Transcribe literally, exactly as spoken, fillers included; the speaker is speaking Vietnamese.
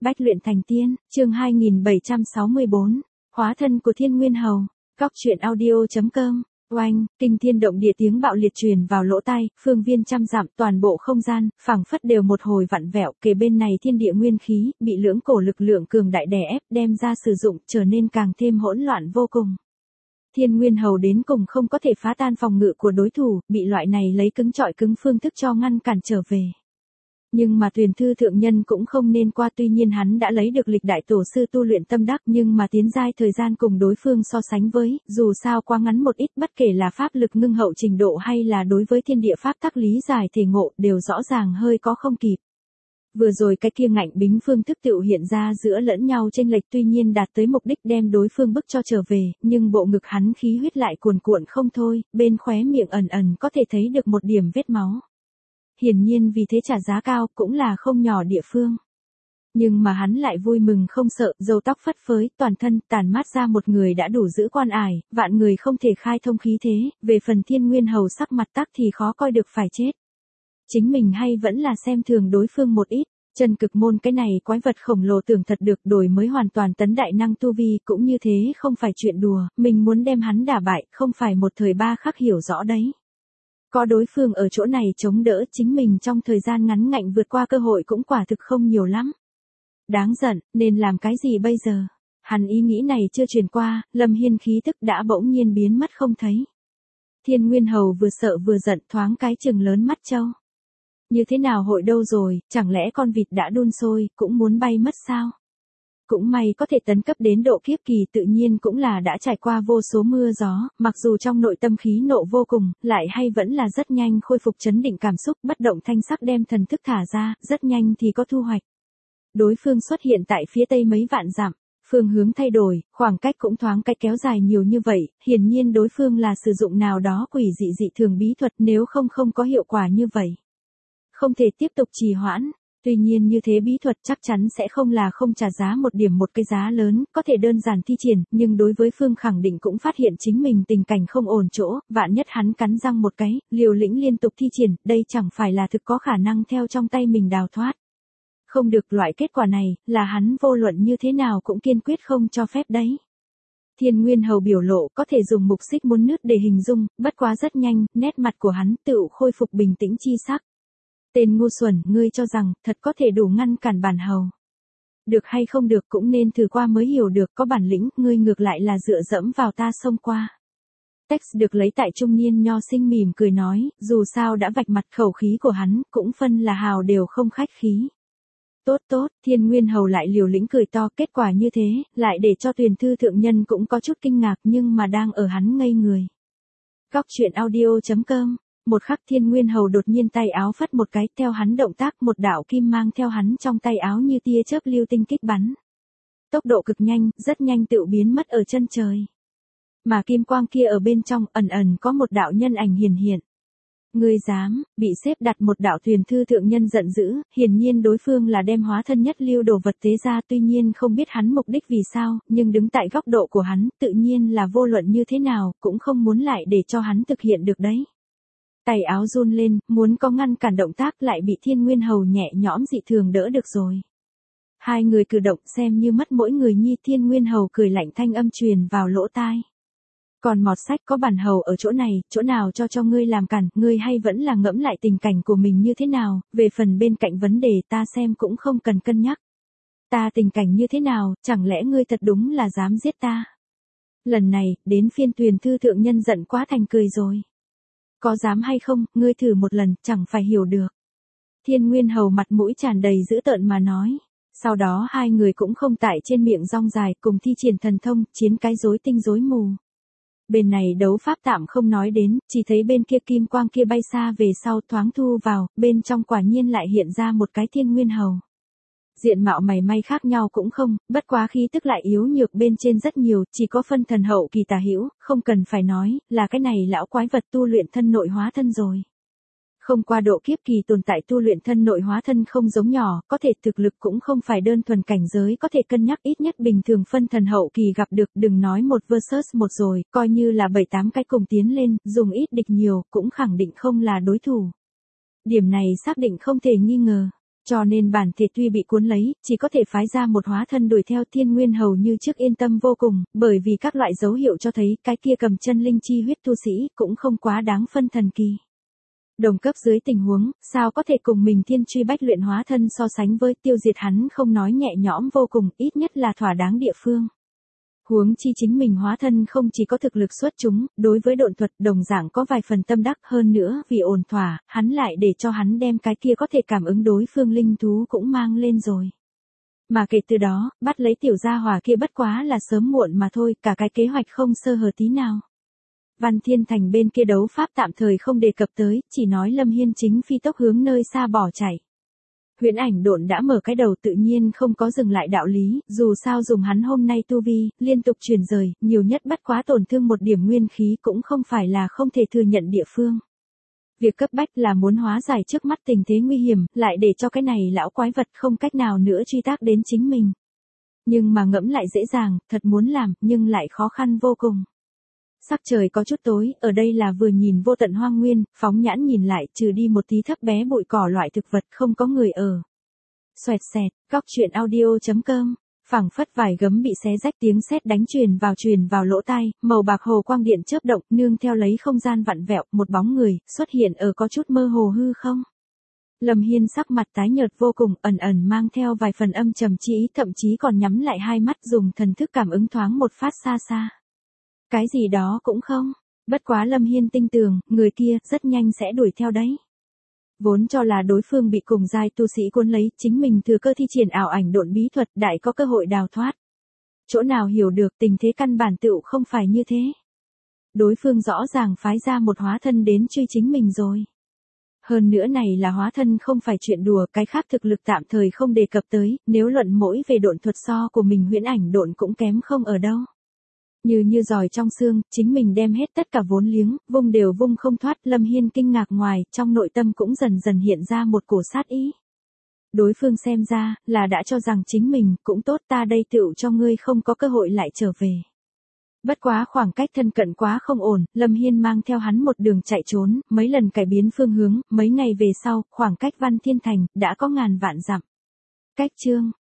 Bách luyện thành tiên, chương hai nghìn bảy trăm sáu mươi bốn, hóa thân của Thiên Nguyên Hầu. Góc truyện audio.com. Oanh, kinh thiên động địa tiếng bạo liệt truyền vào lỗ tai, phương viên trăm dặm, toàn bộ không gian, phảng phất đều một hồi vặn vẹo, kề bên này thiên địa nguyên khí, bị lưỡng cổ lực lượng cường đại đè ép, đem ra sử dụng, trở nên càng thêm hỗn loạn vô cùng. Thiên Nguyên Hầu đến cùng không có thể phá tan phòng ngự của đối thủ, bị loại này lấy cứng trọi cứng phương thức cho ngăn cản trở về. Nhưng mà Tuyền Thư thượng nhân cũng không nên qua, tuy nhiên hắn đã lấy được lịch đại tổ sư tu luyện tâm đắc, nhưng mà tiến giai thời gian cùng đối phương so sánh với, dù sao quá ngắn một ít, bất kể là pháp lực ngưng hậu trình độ hay là đối với thiên địa pháp tắc lý giải thể ngộ, đều rõ ràng hơi có không kịp. Vừa rồi cái kia ngạnh bính phương thức tựu hiện ra giữa lẫn nhau chênh lệch, tuy nhiên đạt tới mục đích đem đối phương bức cho trở về, nhưng bộ ngực hắn khí huyết lại cuồn cuộn không thôi, bên khóe miệng ẩn ẩn có thể thấy được một điểm vết máu. Hiển nhiên vì thế trả giá cao cũng là không nhỏ địa phương. Nhưng mà hắn lại vui mừng không sợ, râu tóc phất phới, toàn thân tàn mát ra một người đã đủ giữ quan ải, vạn người không thể khai thông khí thế, về phần Thiên Nguyên Hầu sắc mặt tắc thì khó coi được phải chết. Chính mình hay vẫn là xem thường đối phương một ít, chân cực môn cái này quái vật khổng lồ tưởng thật được đổi mới hoàn toàn tấn đại năng tu vi cũng như thế không phải chuyện đùa, mình muốn đem hắn đả bại không phải một thời ba khắc hiểu rõ đấy. Có đối phương ở chỗ này chống đỡ, chính mình trong thời gian ngắn ngạnh vượt qua cơ hội cũng quả thực không nhiều lắm. Đáng giận, nên làm cái gì bây giờ? Hắn ý nghĩ này chưa truyền qua, Lâm Hiên khí tức đã bỗng nhiên biến mất không thấy. Thiên Nguyên Hầu vừa sợ vừa giận, thoáng cái chừng lớn mắt trâu. Như thế nào hội đâu rồi, chẳng lẽ con vịt đã đun sôi, cũng muốn bay mất sao? Cũng may có thể tấn cấp đến độ kiếp kỳ, tự nhiên cũng là đã trải qua vô số mưa gió, mặc dù trong nội tâm khí nộ vô cùng, lại hay vẫn là rất nhanh khôi phục chấn định cảm xúc, bất động thanh sắc đem thần thức thả ra, rất nhanh thì có thu hoạch. Đối phương xuất hiện tại phía tây mấy vạn dặm, phương hướng thay đổi, khoảng cách cũng thoáng cách kéo dài nhiều như vậy, hiển nhiên đối phương là sử dụng nào đó quỷ dị dị thường bí thuật, nếu không không có hiệu quả như vậy. Không thể tiếp tục trì hoãn. Tuy nhiên như thế bí thuật chắc chắn sẽ không là không trả giá một điểm một cái giá lớn, có thể đơn giản thi triển, nhưng đối với phương khẳng định cũng phát hiện chính mình tình cảnh không ổn chỗ, vạn nhất hắn cắn răng một cái, liều lĩnh liên tục thi triển, đây chẳng phải là thực có khả năng theo trong tay mình đào thoát. Không được, loại kết quả này, là hắn vô luận như thế nào cũng kiên quyết không cho phép đấy. Thiên Nguyên Hầu biểu lộ có thể dùng mục xích muốn nứt để hình dung, bất quá rất nhanh, nét mặt của hắn tựu khôi phục bình tĩnh chi sắc. Tên ngu xuẩn, ngươi cho rằng, thật có thể đủ ngăn cản bản hầu. Được hay không được cũng nên thử qua mới hiểu được, có bản lĩnh, ngươi ngược lại là dựa dẫm vào ta xông qua. Text được lấy tại trung niên nho sinh mỉm cười nói, dù sao đã vạch mặt, khẩu khí của hắn, cũng phân là hào đều không khách khí. Tốt tốt, Thiên Nguyên Hầu lại liều lĩnh cười to, kết quả như thế, lại để cho Tuyền Thư thượng nhân cũng có chút kinh ngạc, nhưng mà đang ở hắn ngây người. Góc truyện audio.com. Một khắc Thiên Nguyên Hầu đột nhiên tay áo phất một cái, theo hắn động tác một đạo kim mang theo hắn trong tay áo như tia chớp lưu tinh kích bắn. Tốc độ cực nhanh, rất nhanh tựu biến mất ở chân trời. Mà kim quang kia ở bên trong ẩn ẩn có một đạo nhân ảnh hiển hiện. Ngươi dám, bị xếp đặt một đạo Tuyền Thư thượng nhân giận dữ, hiển nhiên đối phương là đem hóa thân nhất lưu đồ vật tế ra, tuy nhiên không biết hắn mục đích vì sao, nhưng đứng tại góc độ của hắn, tự nhiên là vô luận như thế nào, cũng không muốn lại để cho hắn thực hiện được đấy. Tay áo run lên, muốn có ngăn cản động tác lại bị Thiên Nguyên Hầu nhẹ nhõm dị thường đỡ được rồi. Hai người cử động xem như mất mỗi người nhi. Thiên Nguyên Hầu cười lạnh thanh âm truyền vào lỗ tai. Còn mọt sách, có bản hầu ở chỗ này, chỗ nào cho cho ngươi làm cản, ngươi hay vẫn là ngẫm lại tình cảnh của mình như thế nào, về phần bên cạnh vấn đề ta xem cũng không cần cân nhắc. Ta tình cảnh như thế nào, chẳng lẽ ngươi thật đúng là dám giết ta? Lần này, đến phiên Tuyền Thư thượng nhân giận quá thành cười rồi. Có dám hay không, ngươi thử một lần, chẳng phải hiểu được. Thiên Nguyên Hầu mặt mũi tràn đầy dữ tợn mà nói. Sau đó hai người cũng không tại trên miệng rong dài, cùng thi triển thần thông, chiến cái rối tinh rối mù. Bên này đấu pháp tạm không nói đến, chỉ thấy bên kia kim quang kia bay xa về sau thoáng thu vào, bên trong quả nhiên lại hiện ra một cái Thiên Nguyên Hầu. Diện mạo mày may khác nhau cũng không, bất quá khí tức lại yếu nhược bên trên rất nhiều, chỉ có phân thần hậu kỳ tà hữu, không cần phải nói, là cái này lão quái vật tu luyện thân nội hóa thân rồi. Không qua độ kiếp kỳ tồn tại tu luyện thân nội hóa thân không giống nhỏ, có thể thực lực cũng không phải đơn thuần cảnh giới có thể cân nhắc, ít nhất bình thường phân thần hậu kỳ gặp được, đừng nói một versus một rồi, coi như là bảy tám cái cùng tiến lên, dùng ít địch nhiều, cũng khẳng định không là đối thủ. Điểm này xác định không thể nghi ngờ. Cho nên bản thể tuy bị cuốn lấy, chỉ có thể phái ra một hóa thân đuổi theo Thiên Nguyên hầu như trước yên tâm vô cùng, bởi vì các loại dấu hiệu cho thấy cái kia cầm chân linh chi huyết tu sĩ cũng không quá đáng phân thần kỳ. Đồng cấp dưới tình huống, sao có thể cùng mình thiên truy bách luyện hóa thân so sánh với tiêu diệt hắn không nói nhẹ nhõm vô cùng, ít nhất là thỏa đáng địa phương. Huống chi chính mình hóa thân không chỉ có thực lực xuất chúng, đối với độn thuật đồng dạng có vài phần tâm đắc hơn nữa vì ổn thỏa, hắn lại để cho hắn đem cái kia có thể cảm ứng đối phương linh thú cũng mang lên rồi. Mà kể từ đó, bắt lấy tiểu gia hỏa kia bất quá là sớm muộn mà thôi, cả cái kế hoạch không sơ hở tí nào. Văn Thiên Thành bên kia đấu pháp tạm thời không đề cập tới, chỉ nói Lâm Hiên chính phi tốc hướng nơi xa bỏ chạy. Huyễn ảnh độn đã mở cái đầu tự nhiên không có dừng lại đạo lý, dù sao dùng hắn hôm nay tu vi, liên tục chuyển rời, nhiều nhất bắt quá tổn thương một điểm nguyên khí cũng không phải là không thể thừa nhận địa phương. Việc cấp bách là muốn hóa giải trước mắt tình thế nguy hiểm, lại để cho cái này lão quái vật không cách nào nữa truy tác đến chính mình. Nhưng mà ngẫm lại dễ dàng, thật muốn làm, nhưng lại khó khăn vô cùng. Sắc trời có chút tối, ở đây là vừa nhìn vô tận hoang nguyên, phóng nhãn nhìn lại trừ đi một tí thấp bé bụi cỏ loại thực vật không có người ở. Xoẹt xẹt, góc truyện audio chấm com, phảng phất vài gấm bị xé rách tiếng sét đánh truyền vào truyền vào lỗ tai, màu bạc hồ quang điện chớp động, nương theo lấy không gian vặn vẹo, một bóng người xuất hiện ở có chút mơ hồ hư không. Lâm Hiên sắc mặt tái nhợt vô cùng, ẩn ẩn mang theo vài phần âm trầm chí, thậm chí còn nhắm lại hai mắt dùng thần thức cảm ứng thoáng một phát xa xa. Cái gì đó cũng không, bất quá Lâm Hiên tinh tường, người kia rất nhanh sẽ đuổi theo đấy. Vốn cho là đối phương bị cùng giai tu sĩ cuốn lấy, chính mình thừa cơ thi triển ảo ảnh độn bí thuật đại có cơ hội đào thoát. Chỗ nào hiểu được tình thế căn bản tựu không phải như thế. Đối phương rõ ràng phái ra một hóa thân đến truy chính mình rồi. Hơn nữa này là hóa thân không phải chuyện đùa, cái khác thực lực tạm thời không đề cập tới, nếu luận mỗi về độn thuật so của mình huyễn ảnh độn cũng kém không ở đâu. Như như giỏi trong xương, chính mình đem hết tất cả vốn liếng, vung đều vung không thoát, Lâm Hiên kinh ngạc ngoài, trong nội tâm cũng dần dần hiện ra một cổ sát ý. Đối phương xem ra, là đã cho rằng chính mình, cũng tốt ta đây tựu cho ngươi không có cơ hội lại trở về. Bất quá khoảng cách thân cận quá không ổn, Lâm Hiên mang theo hắn một đường chạy trốn, mấy lần cải biến phương hướng, mấy ngày về sau, khoảng cách Văn Thiên Thành, đã có ngàn vạn dặm. Cách chương